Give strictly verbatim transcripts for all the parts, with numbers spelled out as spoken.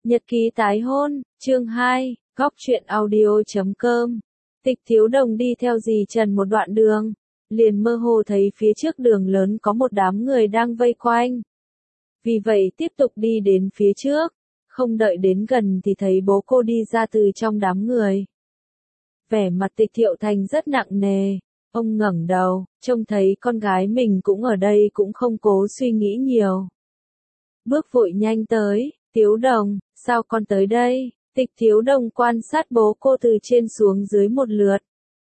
Nhật ký tái hôn, chương hai, góc truyện audio chấm com. Tịch Thiếu Đồng đi theo dì Trần một đoạn đường, liền mơ hồ thấy phía trước đường lớn có một đám người đang vây quanh. Vì vậy tiếp tục đi đến phía trước, không đợi đến gần thì thấy bố cô đi ra từ trong đám người. Vẻ mặt Tịch Thiệu Thành rất nặng nề, ông ngẩng đầu, trông thấy con gái mình cũng ở đây cũng không cố suy nghĩ nhiều. Bước vội nhanh tới, Thiếu Đồng, sao con tới đây? Tịch Thiếu Đồng quan sát bố cô từ trên xuống dưới một lượt.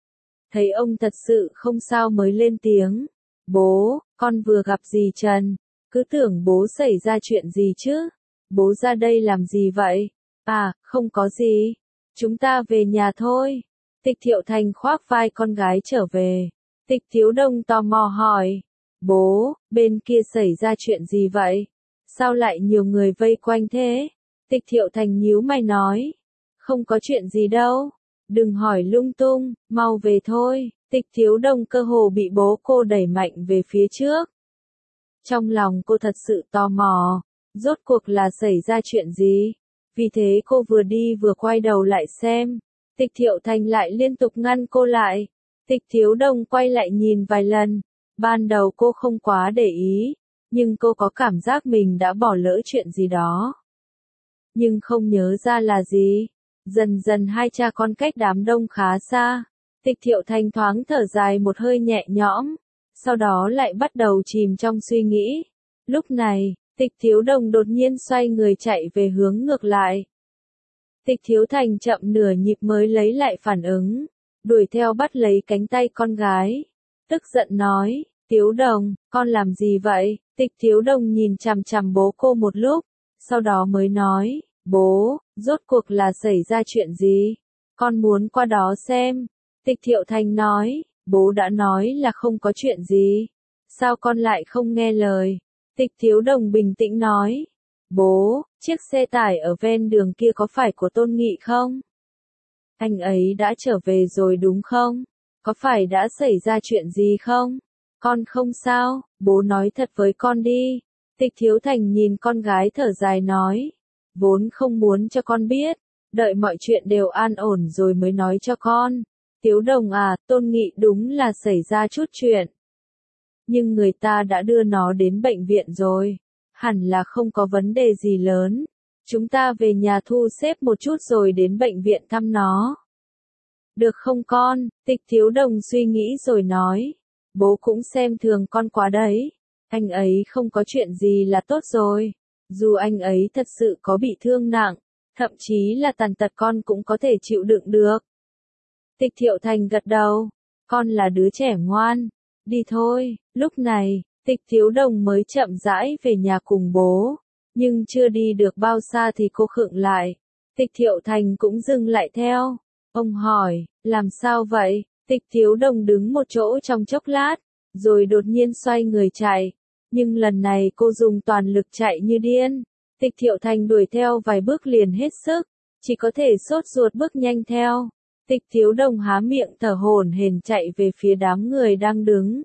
Thấy ông thật sự không sao mới lên tiếng. Bố, con vừa gặp dì Trần, cứ tưởng bố xảy ra chuyện gì chứ? Bố ra đây làm gì vậy? À, không có gì. Chúng ta về nhà thôi. Tịch Thiệu Thành khoác vai con gái trở về. Tịch Thiếu Đồng tò mò hỏi. Bố, bên kia xảy ra chuyện gì vậy? Sao lại nhiều người vây quanh thế? Tịch Thiệu Thành nhíu mày nói. Không có chuyện gì đâu. Đừng hỏi lung tung, mau về thôi. Tịch Thiếu Đồng cơ hồ bị bố cô đẩy mạnh về phía trước. Trong lòng cô thật sự tò mò. Rốt cuộc là xảy ra chuyện gì? Vì thế cô vừa đi vừa quay đầu lại xem. Tịch Thiệu Thành lại liên tục ngăn cô lại. Tịch Thiếu Đồng quay lại nhìn vài lần. Ban đầu cô không quá để ý. Nhưng cô có cảm giác mình đã bỏ lỡ chuyện gì đó. Nhưng không nhớ ra là gì. Dần dần hai cha con cách đám đông khá xa. Tịch Thiệu Thành thoáng thở dài một hơi nhẹ nhõm. Sau đó lại bắt đầu chìm trong suy nghĩ. Lúc này, Tịch Thiếu Đồng đột nhiên xoay người chạy về hướng ngược lại. Tịch Thiếu Thành chậm nửa nhịp mới lấy lại phản ứng. Đuổi theo bắt lấy cánh tay con gái. Tức giận nói, Thiếu Đồng, con làm gì vậy? Tịch Thiếu Đồng nhìn chằm chằm bố cô một lúc. Sau đó mới nói, bố, rốt cuộc là xảy ra chuyện gì? Con muốn qua đó xem. Tịch Thiệu Thành nói, bố đã nói là không có chuyện gì. Sao con lại không nghe lời? Tịch Thiếu Đồng bình tĩnh nói, bố, chiếc xe tải ở ven đường kia có phải của Tôn Nghị không? Anh ấy đã trở về rồi đúng không? Có phải đã xảy ra chuyện gì không? Con không sao, bố nói thật với con đi. Tịch Thiếu Thành nhìn con gái thở dài nói, vốn không muốn cho con biết, đợi mọi chuyện đều an ổn rồi mới nói cho con. Thiếu Đồng à, Tôn Nghị đúng là xảy ra chút chuyện. Nhưng người ta đã đưa nó đến bệnh viện rồi, hẳn là không có vấn đề gì lớn. Chúng ta về nhà thu xếp một chút rồi đến bệnh viện thăm nó. Được không con? Tịch Thiếu Đồng suy nghĩ rồi nói. Bố cũng xem thường con quá đấy. Anh ấy không có chuyện gì là tốt rồi. Dù anh ấy thật sự có bị thương nặng, thậm chí là tàn tật con cũng có thể chịu đựng được. Tịch Thiệu Thành gật đầu. Con là đứa trẻ ngoan. Đi thôi. Lúc này, Tịch Thiếu Đồng mới chậm rãi về nhà cùng bố. Nhưng chưa đi được bao xa thì cô khựng lại. Tịch Thiệu Thành cũng dừng lại theo. Ông hỏi, làm sao vậy? Tịch Thiếu Đồng đứng một chỗ trong chốc lát, rồi đột nhiên xoay người chạy. Nhưng lần này cô dùng toàn lực chạy như điên. Tịch Thiệu Thành đuổi theo vài bước liền hết sức, chỉ có thể sốt ruột bước nhanh theo. Tịch Thiếu Đồng há miệng thở hổn hển chạy về phía đám người đang đứng.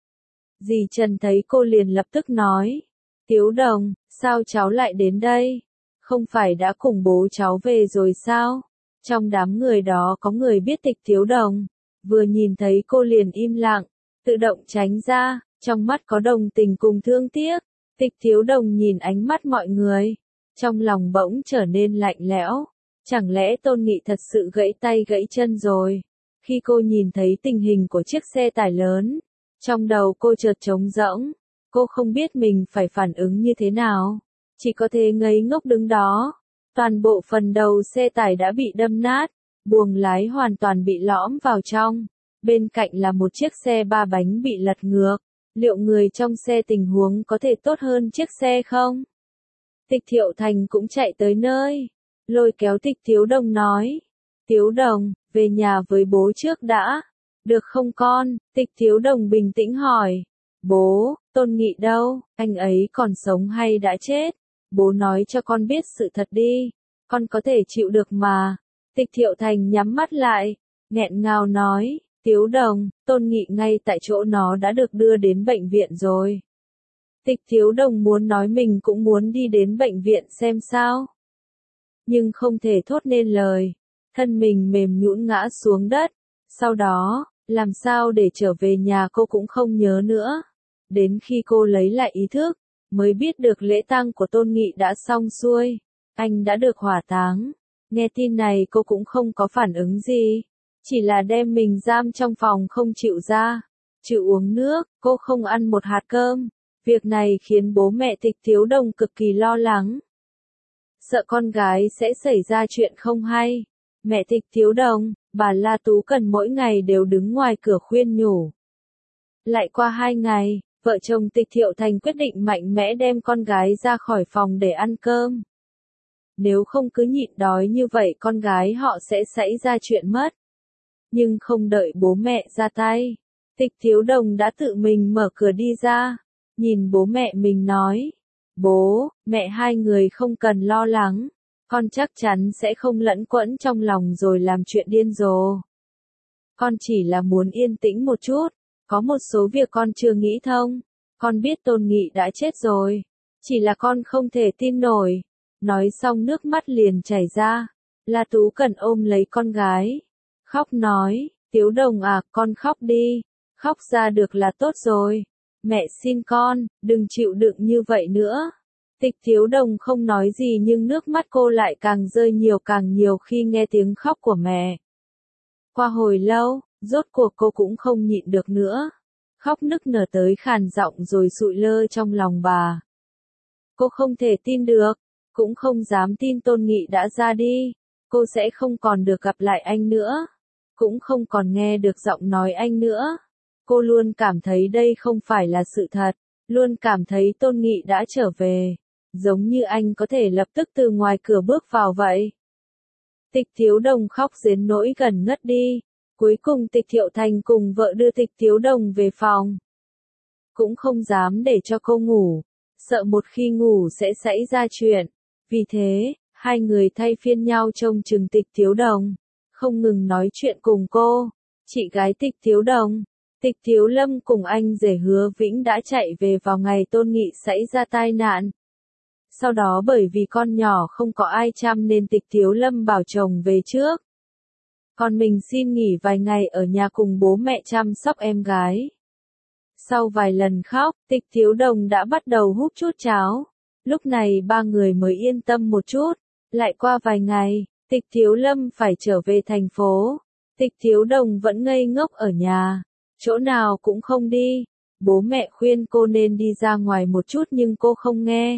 Dì Trần thấy cô liền lập tức nói, Thiếu Đồng, sao cháu lại đến đây? Không phải đã cùng bố cháu về rồi sao? Trong đám người đó có người biết Tịch Thiếu Đồng, vừa nhìn thấy cô liền im lặng, tự động tránh ra, trong mắt có đồng tình cùng thương tiếc. Tịch Thiếu Đồng nhìn ánh mắt mọi người, trong lòng bỗng trở nên lạnh lẽo. Chẳng lẽ Tôn Nghị thật sự gãy tay gãy chân rồi? Khi cô nhìn thấy tình hình của chiếc xe tải lớn, trong đầu cô chợt trống rỗng, cô không biết mình phải phản ứng như thế nào, chỉ có thể ngây ngốc đứng đó. Toàn bộ phần đầu xe tải đã bị đâm nát, buồng lái hoàn toàn bị lõm vào trong, bên cạnh là một chiếc xe ba bánh bị lật ngược. Liệu người trong xe tình huống có thể tốt hơn chiếc xe không? Tịch Thiệu Thành cũng chạy tới nơi, lôi kéo Tịch Thiếu Đồng nói, Thiếu Đồng, về nhà với bố trước đã. Được không con? Tịch Thiếu Đồng bình tĩnh hỏi. Bố, Tôn Nghị đâu? Anh ấy còn sống hay đã chết? Bố nói cho con biết sự thật đi. Con có thể chịu được mà. Tịch Thiệu Thành nhắm mắt lại, nghẹn ngào nói, Thiếu Đồng, Tôn Nghị ngay tại chỗ nó đã được đưa đến bệnh viện rồi. Tịch Thiếu Đồng muốn nói mình cũng muốn đi đến bệnh viện xem sao. nhưng không thể thốt nên lời. Thân mình mềm nhũn ngã xuống đất. Sau đó, làm sao để trở về nhà cô cũng không nhớ nữa. Đến khi cô lấy lại ý thức, mới biết được lễ tang của Tôn Nghị đã xong xuôi. Anh đã được hỏa táng. Nghe tin này cô cũng không có phản ứng gì. Chỉ là đem mình giam trong phòng không chịu ra. Chịu uống nước, cô không ăn một hạt cơm. Việc này khiến bố mẹ Tịch Thiếu Đồng cực kỳ lo lắng. Sợ con gái sẽ xảy ra chuyện không hay. Mẹ Tịch Thiếu Đồng, bà La Tú Cần mỗi ngày đều đứng ngoài cửa khuyên nhủ. Lại qua hai ngày, vợ chồng Tịch Thiệu Thành quyết định mạnh mẽ đem con gái ra khỏi phòng để ăn cơm. Nếu không cứ nhịn đói như vậy con gái họ sẽ xảy ra chuyện mất. Nhưng không đợi bố mẹ ra tay, Tịch Thiếu Đồng đã tự mình mở cửa đi ra, nhìn bố mẹ mình nói. Bố, mẹ hai người không cần lo lắng, con chắc chắn sẽ không lẫn quẫn trong lòng rồi làm chuyện điên rồ. Con chỉ là muốn yên tĩnh một chút, có một số việc con chưa nghĩ thông. Con biết Tôn Nghị đã chết rồi, chỉ là con không thể tin nổi. Nói xong nước mắt liền chảy ra. La Tú Cần ôm lấy con gái, khóc nói, Thiếu Đồng à, con khóc đi, khóc ra được là tốt rồi. Mẹ xin con, đừng chịu đựng như vậy nữa. Tịch Thiếu Đồng không nói gì nhưng nước mắt cô lại càng rơi nhiều càng nhiều khi nghe tiếng khóc của mẹ. Qua hồi lâu, rốt cuộc cô cũng không nhịn được nữa. Khóc nức nở tới khàn giọng rồi sụi lơ trong lòng bà. Cô không thể tin được, cũng không dám tin Tôn Nghị đã ra đi. Cô sẽ không còn được gặp lại anh nữa, cũng không còn nghe được giọng nói anh nữa. Cô luôn cảm thấy đây không phải là sự thật, luôn cảm thấy Tôn Nghị đã trở về, giống như anh có thể lập tức từ ngoài cửa bước vào vậy. Tịch Thiếu Đồng khóc đến nỗi gần ngất đi. Cuối cùng Tịch Thiệu Thành cùng vợ đưa Tịch Thiếu Đồng về phòng. Cũng không dám để cho cô ngủ, sợ một khi ngủ sẽ xảy ra chuyện. Vì thế, hai người thay phiên nhau trông chừng Tịch Thiếu Đồng, không ngừng nói chuyện cùng cô. Chị gái Tịch Thiếu Đồng, Tịch Thiếu Lâm cùng anh rể Hứa Vĩnh đã chạy về vào ngày Tôn Nghị xảy ra tai nạn. Sau đó bởi vì con nhỏ không có ai chăm nên Tịch Thiếu Lâm bảo chồng về trước. Còn mình xin nghỉ vài ngày ở nhà cùng bố mẹ chăm sóc em gái. Sau vài lần khóc, Tịch Thiếu Đồng đã bắt đầu hút chút cháo. Lúc này ba người mới yên tâm một chút. Lại qua vài ngày, Tịch Thiếu Lâm phải trở về thành phố. Tịch Thiếu Đồng vẫn ngây ngốc ở nhà, chỗ nào cũng không đi. Bố mẹ khuyên cô nên đi ra ngoài một chút nhưng cô không nghe.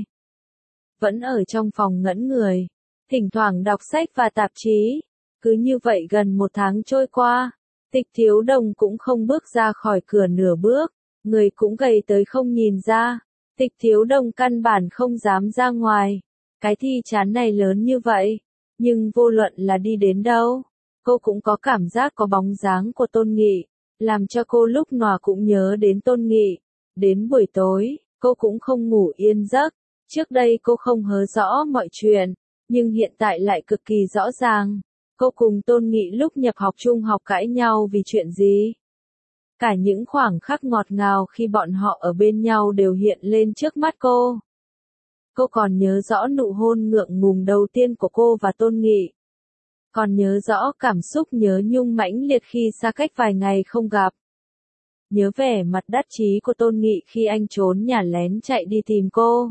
Vẫn ở trong phòng ngẩn người, thỉnh thoảng đọc sách và tạp chí. Cứ như vậy gần một tháng trôi qua, Tịch Thiếu Đồng cũng không bước ra khỏi cửa nửa bước, người cũng gầy tới không nhìn ra. Tịch Thiếu Đồng căn bản không dám ra ngoài. Cái thi chán này lớn như vậy, nhưng vô luận là đi đến đâu, cô cũng có cảm giác có bóng dáng của Tôn Nghị, làm cho cô lúc nào cũng nhớ đến Tôn Nghị. Đến buổi tối, cô cũng không ngủ yên giấc. Trước đây cô không hớ rõ mọi chuyện, nhưng hiện tại lại cực kỳ rõ ràng. Cô cùng Tôn Nghị lúc nhập học trung học cãi nhau vì chuyện gì? Cả những khoảng khắc ngọt ngào khi bọn họ ở bên nhau đều hiện lên trước mắt cô. Cô còn nhớ rõ nụ hôn ngượng ngùng đầu tiên của cô và Tôn Nghị. Còn nhớ rõ cảm xúc nhớ nhung mãnh liệt khi xa cách vài ngày không gặp. Nhớ vẻ mặt đắc chí của Tôn Nghị khi anh trốn nhà lén chạy đi tìm cô.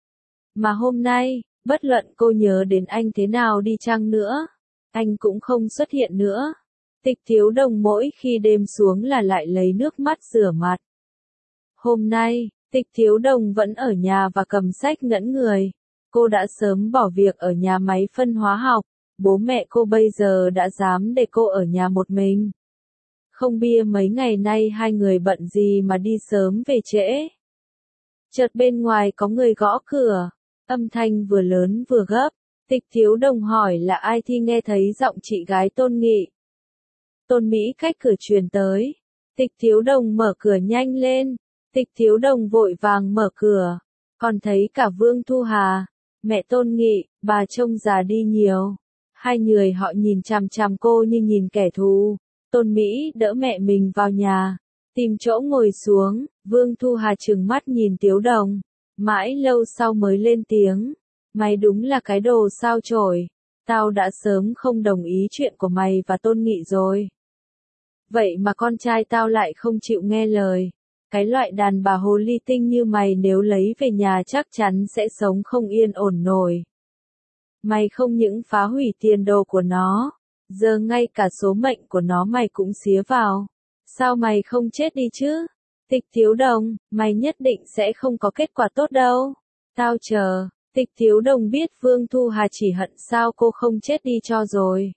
Mà hôm nay, bất luận cô nhớ đến anh thế nào đi chăng nữa, anh cũng không xuất hiện nữa. Tịch Thiếu Đồng mỗi khi đêm xuống là lại lấy nước mắt rửa mặt. Hôm nay, Tịch Thiếu Đồng vẫn ở nhà và cầm sách ngẩn người. Cô đã sớm bỏ việc ở nhà máy phân hóa học. Bố mẹ cô bây giờ đã dám để cô ở nhà một mình. Không bia mấy ngày nay hai người bận gì mà đi sớm về trễ. Chợt bên ngoài có người gõ cửa. Âm thanh vừa lớn vừa gấp. Tịch Thiếu Đồng hỏi là ai thì nghe thấy giọng chị gái Tôn Nghị. Tôn Mỹ cách cửa truyền tới. Tịch Thiếu Đồng mở cửa nhanh lên. Tịch Thiếu Đồng vội vàng mở cửa. Còn thấy cả Vương Thu Hà, mẹ Tôn Nghị, bà trông già đi nhiều. Hai người họ nhìn chằm chằm cô như nhìn kẻ thù. Tôn Mỹ đỡ mẹ mình vào nhà, tìm chỗ ngồi xuống. Vương Thu Hà trừng mắt nhìn Thiếu Đồng. Mãi lâu sau mới lên tiếng. Mày đúng là cái đồ sao chổi. Tao đã sớm không đồng ý chuyện của mày và Tôn Nghị rồi. Vậy mà con trai tao lại không chịu nghe lời. Cái loại đàn bà hồ ly tinh như mày nếu lấy về nhà chắc chắn sẽ sống không yên ổn nổi. Mày không những phá hủy tiền đồ của nó, giờ ngay cả số mệnh của nó mày cũng xía vào. Sao mày không chết đi chứ? Tịch Thiếu Đồng, mày nhất định sẽ không có kết quả tốt đâu. Tao chờ. Tịch Thiếu Đồng biết Vương Thu Hà chỉ hận sao cô không chết đi cho rồi.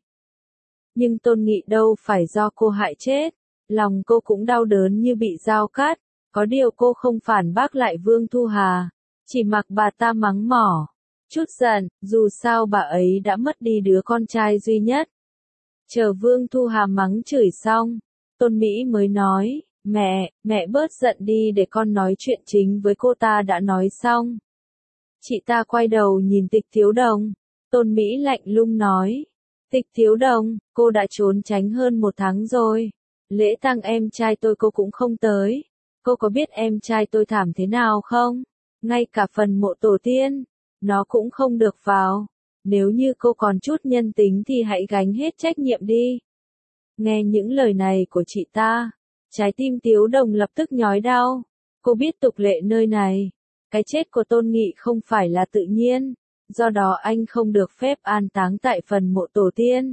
Nhưng Tôn Nghị đâu phải do cô hại chết. Lòng cô cũng đau đớn như bị dao cắt. Có điều cô không phản bác lại Vương Thu Hà. Chỉ mặc bà ta mắng mỏ. Chút giận, dù sao bà ấy đã mất đi đứa con trai duy nhất. Chờ Vương Thu Hà mắng chửi xong, Tôn Mỹ mới nói, mẹ, mẹ bớt giận đi để con nói chuyện chính với cô ta đã nói xong. Chị ta quay đầu nhìn Tịch Thiếu Đồng, Tôn Mỹ lạnh lùng nói, Tịch Thiếu Đồng, cô đã trốn tránh hơn một tháng rồi. Lễ tang em trai tôi cô cũng không tới. Cô có biết em trai tôi thảm thế nào không? Ngay cả phần mộ tổ tiên, nó cũng không được vào. Nếu như cô còn chút nhân tính thì hãy gánh hết trách nhiệm đi. Nghe những lời này của chị ta, trái tim Thiếu Đồng lập tức nhói đau. Cô biết tục lệ nơi này, cái chết của Tôn Nghị không phải là tự nhiên, do đó anh không được phép an táng tại phần mộ tổ tiên.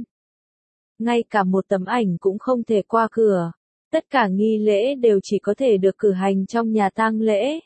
Ngay cả một tấm ảnh cũng không thể qua cửa. Tất cả nghi lễ đều chỉ có thể được cử hành trong nhà tang lễ.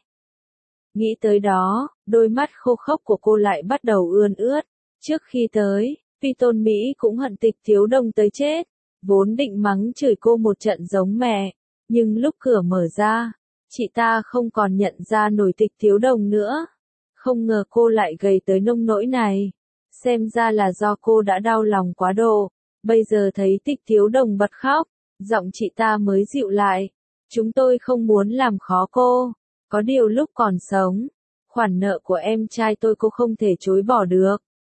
Nghĩ tới đó, đôi mắt khô khốc của cô lại bắt đầu ươn ướt. Trước khi tới, Phi Tôn Mỹ cũng hận Tịch Thiếu Đồng tới chết. Vốn định mắng chửi cô một trận giống mẹ. Nhưng lúc cửa mở ra, chị ta không còn nhận ra nổi Tịch Thiếu Đồng nữa. Không ngờ cô lại gầy tới nông nỗi này. Xem ra là do cô đã đau lòng quá độ. Bây giờ thấy Tịch Thiếu Đồng bật khóc, giọng chị ta mới dịu lại. Chúng tôi không muốn làm khó cô. Có điều lúc còn sống, khoản nợ của em trai tôi cô không thể chối bỏ được.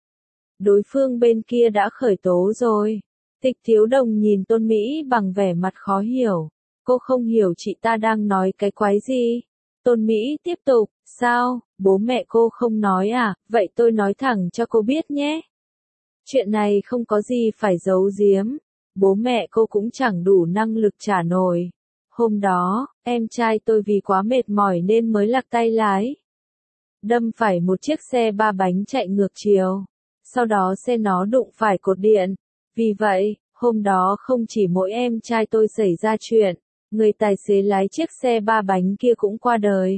Đối phương bên kia đã khởi tố rồi. Tịch Thiếu Đồng nhìn Tôn Mỹ bằng vẻ mặt khó hiểu. Cô không hiểu chị ta đang nói cái quái gì. Tôn Mỹ tiếp tục, sao, bố mẹ cô không nói à, vậy tôi nói thẳng cho cô biết nhé. Chuyện này không có gì phải giấu giếm. Bố mẹ cô cũng chẳng đủ năng lực trả nổi. Hôm đó, em trai tôi vì quá mệt mỏi nên mới lạc tay lái. Đâm phải một chiếc xe ba bánh chạy ngược chiều. Sau đó xe nó đụng phải cột điện. Vì vậy, hôm đó không chỉ mỗi em trai tôi xảy ra chuyện, người tài xế lái chiếc xe ba bánh kia cũng qua đời.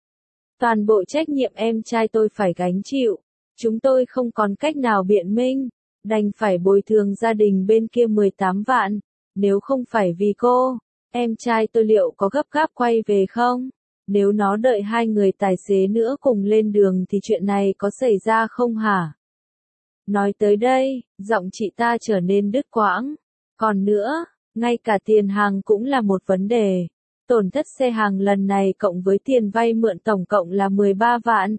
Toàn bộ trách nhiệm em trai tôi phải gánh chịu. Chúng tôi không còn cách nào biện minh, đành phải bồi thường gia đình bên kia mười tám vạn. Nếu không phải vì cô, em trai tôi liệu có gấp gáp quay về không? Nếu nó đợi hai người tài xế nữa cùng lên đường thì chuyện này có xảy ra không hả? Nói tới đây, giọng chị ta trở nên đứt quãng. Còn nữa, ngay cả tiền hàng cũng là một vấn đề. Tổn thất xe hàng lần này cộng với tiền vay mượn tổng cộng là mười ba vạn.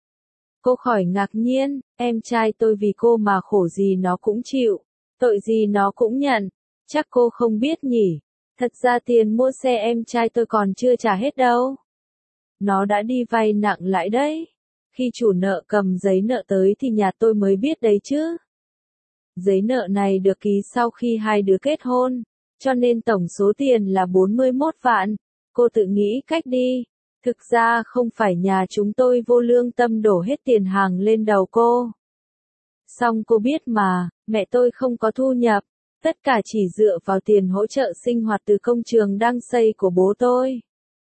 Cô khỏi ngạc nhiên, em trai tôi vì cô mà khổ gì nó cũng chịu, tội gì nó cũng nhận. Chắc cô không biết nhỉ, thật ra tiền mua xe em trai tôi còn chưa trả hết đâu. Nó đã đi vay nặng lãi đấy. Khi chủ nợ cầm giấy nợ tới thì nhà tôi mới biết đấy chứ. Giấy nợ này được ký sau khi hai đứa kết hôn, cho nên tổng số tiền là bốn mươi mốt vạn. Cô tự nghĩ cách đi. Thực ra không phải nhà chúng tôi vô lương tâm đổ hết tiền hàng lên đầu cô. Song cô biết mà, mẹ tôi không có thu nhập, tất cả chỉ dựa vào tiền hỗ trợ sinh hoạt từ công trường đang xây của bố tôi.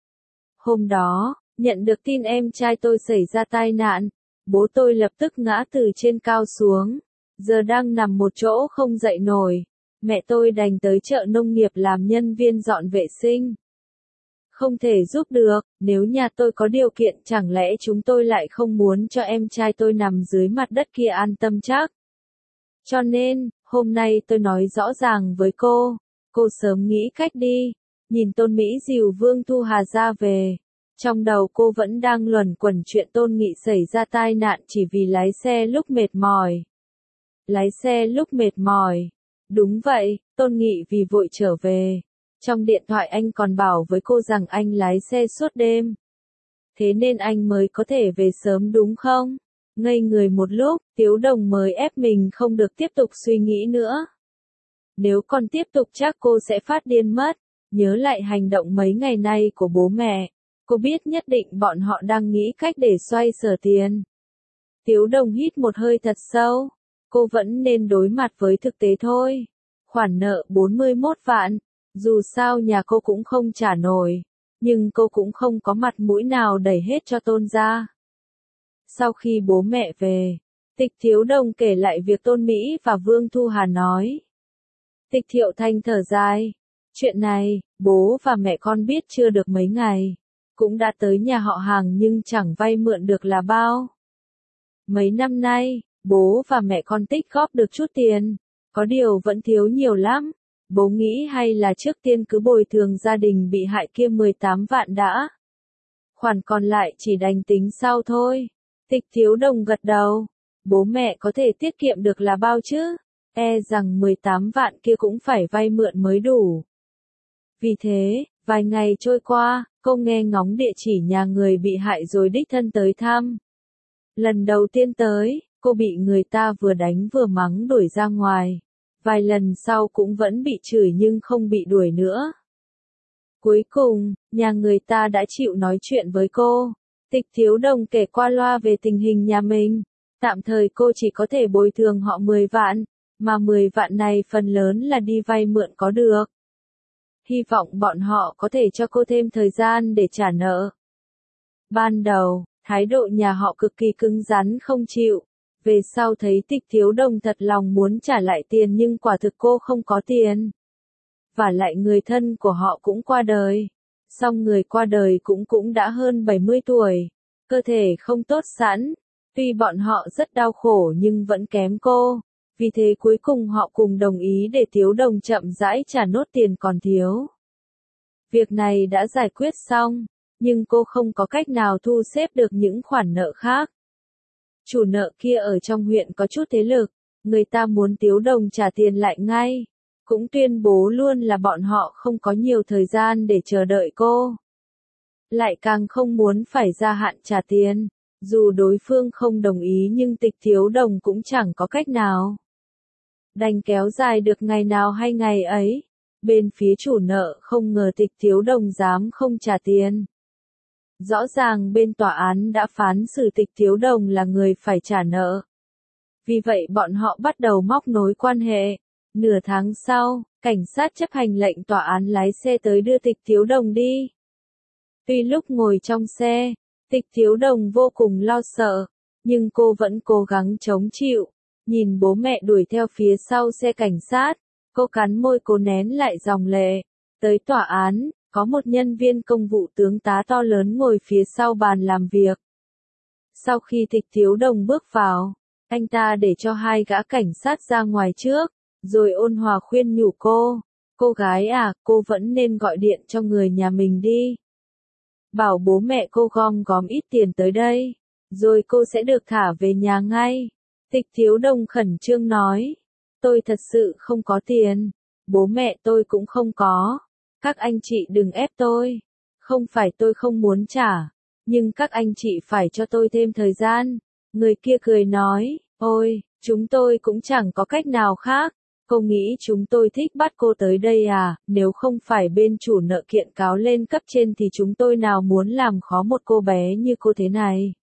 Hôm đó, nhận được tin em trai tôi xảy ra tai nạn, bố tôi lập tức ngã từ trên cao xuống, giờ đang nằm một chỗ không dậy nổi. Mẹ tôi đành tới chợ nông nghiệp làm nhân viên dọn vệ sinh. Không thể giúp được, nếu nhà tôi có điều kiện chẳng lẽ chúng tôi lại không muốn cho em trai tôi nằm dưới mặt đất kia an tâm chắc. Cho nên, hôm nay tôi nói rõ ràng với cô, cô sớm nghĩ cách đi. Nhìn Tôn Mỹ dìu Vương Thu Hà ra về. Trong đầu cô vẫn đang luẩn quẩn chuyện Tôn Nghị xảy ra tai nạn chỉ vì lái xe lúc mệt mỏi. Lái xe lúc mệt mỏi. Đúng vậy, Tôn Nghị vì vội trở về. Trong điện thoại anh còn bảo với cô rằng anh lái xe suốt đêm. Thế nên anh mới có thể về sớm đúng không? Ngây người một lúc, Tiếu Đồng mới ép mình không được tiếp tục suy nghĩ nữa. Nếu còn tiếp tục chắc cô sẽ phát điên mất. Nhớ lại hành động mấy ngày nay của bố mẹ, cô biết nhất định bọn họ đang nghĩ cách để xoay sở tiền. Tiếu Đồng hít một hơi thật sâu, cô vẫn nên đối mặt với thực tế thôi. Khoản nợ bốn mươi mốt vạn, dù sao nhà cô cũng không trả nổi, nhưng cô cũng không có mặt mũi nào đẩy hết cho Tôn gia. Sau khi bố mẹ về, Tịch Thiếu Đồng kể lại việc Tôn Mỹ và Vương Thu Hà nói. Tịch Thiệu Thanh thở dài, chuyện này, bố và mẹ con biết chưa được mấy ngày, cũng đã tới nhà họ Hàng nhưng chẳng vay mượn được là bao. Mấy năm nay, bố và mẹ con tích góp được chút tiền, có điều vẫn thiếu nhiều lắm. Bố nghĩ hay là trước tiên cứ bồi thường gia đình bị hại kia mười tám vạn đã. Khoản còn lại chỉ đành tính sau thôi. Tịch Thiếu Đồng gật đầu. Bố mẹ có thể tiết kiệm được là bao chứ? E rằng mười tám vạn kia cũng phải vay mượn mới đủ. Vì thế, vài ngày trôi qua, cô nghe ngóng địa chỉ nhà người bị hại rồi đích thân tới thăm. Lần đầu tiên tới, cô bị người ta vừa đánh vừa mắng đuổi ra ngoài. Vài lần sau cũng vẫn bị chửi nhưng không bị đuổi nữa. Cuối cùng, nhà người ta đã chịu nói chuyện với cô. Tịch Thiếu Đồng kể qua loa về tình hình nhà mình. Tạm thời cô chỉ có thể bồi thường họ mười vạn, mà mười vạn này phần lớn là đi vay mượn có được. Hy vọng bọn họ có thể cho cô thêm thời gian để trả nợ. Ban đầu, thái độ nhà họ cực kỳ cứng rắn không chịu. Về sau thấy Tịch Thiếu Đồng thật lòng muốn trả lại tiền nhưng quả thực cô không có tiền. Và lại người thân của họ cũng qua đời. Song người qua đời cũng cũng đã hơn bảy mươi tuổi. Cơ thể không tốt sẵn. Tuy bọn họ rất đau khổ nhưng vẫn kém cô. Vì thế cuối cùng họ cùng đồng ý để Thiếu Đồng chậm rãi trả nốt tiền còn thiếu. Việc này đã giải quyết xong, nhưng cô không có cách nào thu xếp được những khoản nợ khác. Chủ nợ kia ở trong huyện có chút thế lực, người ta muốn Tiếu Đồng trả tiền lại ngay, cũng tuyên bố luôn là bọn họ không có nhiều thời gian để chờ đợi cô. Lại càng không muốn phải gia hạn trả tiền, dù đối phương không đồng ý nhưng Tịch Thiếu Đồng cũng chẳng có cách nào. Đành kéo dài được ngày nào hay ngày ấy, bên phía chủ nợ không ngờ Tịch Thiếu Đồng dám không trả tiền. Rõ ràng bên tòa án đã phán xử Tịch Thiếu Đồng là người phải trả nợ. Vì vậy bọn họ bắt đầu móc nối quan hệ. Nửa tháng sau, cảnh sát chấp hành lệnh tòa án lái xe tới đưa Tịch Thiếu Đồng đi. Tuy lúc ngồi trong xe, Tịch Thiếu Đồng vô cùng lo sợ, nhưng cô vẫn cố gắng chống chịu. Nhìn bố mẹ đuổi theo phía sau xe cảnh sát, cô cắn môi cố nén lại dòng lệ. Tới tòa án, có một nhân viên công vụ tướng tá to lớn ngồi phía sau bàn làm việc. Sau khi Tịch Thiếu Đồng bước vào, anh ta để cho hai gã cảnh sát ra ngoài trước, rồi ôn hòa khuyên nhủ cô. Cô gái à, cô vẫn nên gọi điện cho người nhà mình đi. Bảo bố mẹ cô gom góm ít tiền tới đây, rồi cô sẽ được thả về nhà ngay. Tịch Thiếu Đồng khẩn trương nói, tôi thật sự không có tiền, bố mẹ tôi cũng không có, các anh chị đừng ép tôi, không phải tôi không muốn trả, nhưng các anh chị phải cho tôi thêm thời gian. Người kia cười nói, ôi, chúng tôi cũng chẳng có cách nào khác, cô nghĩ chúng tôi thích bắt cô tới đây à, nếu không phải bên chủ nợ kiện cáo lên cấp trên thì chúng tôi nào muốn làm khó một cô bé như cô thế này.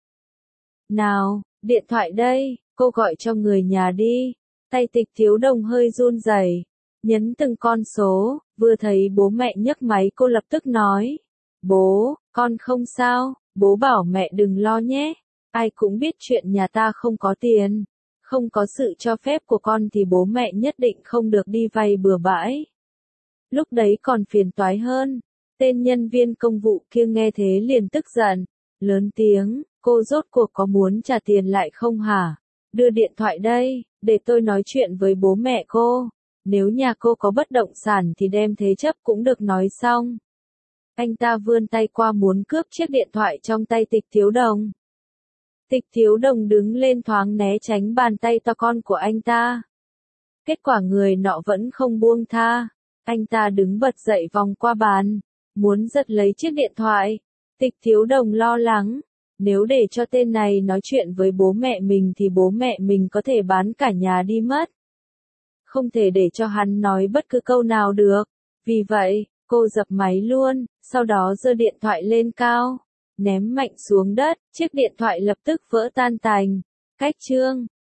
Nào, điện thoại đây. Cô gọi cho người nhà đi. Tay Tịch Thiếu Đồng hơi run rẩy, nhấn từng con số, vừa thấy bố mẹ nhấc máy cô lập tức nói. Bố, con không sao, bố bảo mẹ đừng lo nhé. Ai cũng biết chuyện nhà ta không có tiền. Không có sự cho phép của con thì bố mẹ nhất định không được đi vay bừa bãi. Lúc đấy còn phiền toái hơn. Tên nhân viên công vụ kia nghe thế liền tức giận, lớn tiếng, cô rốt cuộc có muốn trả tiền lại không hả? Đưa điện thoại đây, để tôi nói chuyện với bố mẹ cô. Nếu nhà cô có bất động sản thì đem thế chấp cũng được nói xong. Anh ta vươn tay qua muốn cướp chiếc điện thoại trong tay Tịch Thiếu Đồng. Tịch Thiếu Đồng đứng lên thoáng né tránh bàn tay to con của anh ta. Kết quả người nọ vẫn không buông tha. Anh ta đứng bật dậy vòng qua bàn, muốn giật lấy chiếc điện thoại. Tịch Thiếu Đồng lo lắng, Nếu để cho tên này nói chuyện với bố mẹ mình thì bố mẹ mình có thể bán cả nhà đi mất. Không thể để cho hắn nói bất cứ câu nào được. Vì vậy, cô dập máy luôn, sau đó giơ điện thoại lên cao, ném mạnh xuống đất, chiếc điện thoại lập tức vỡ tan tành. Cách chương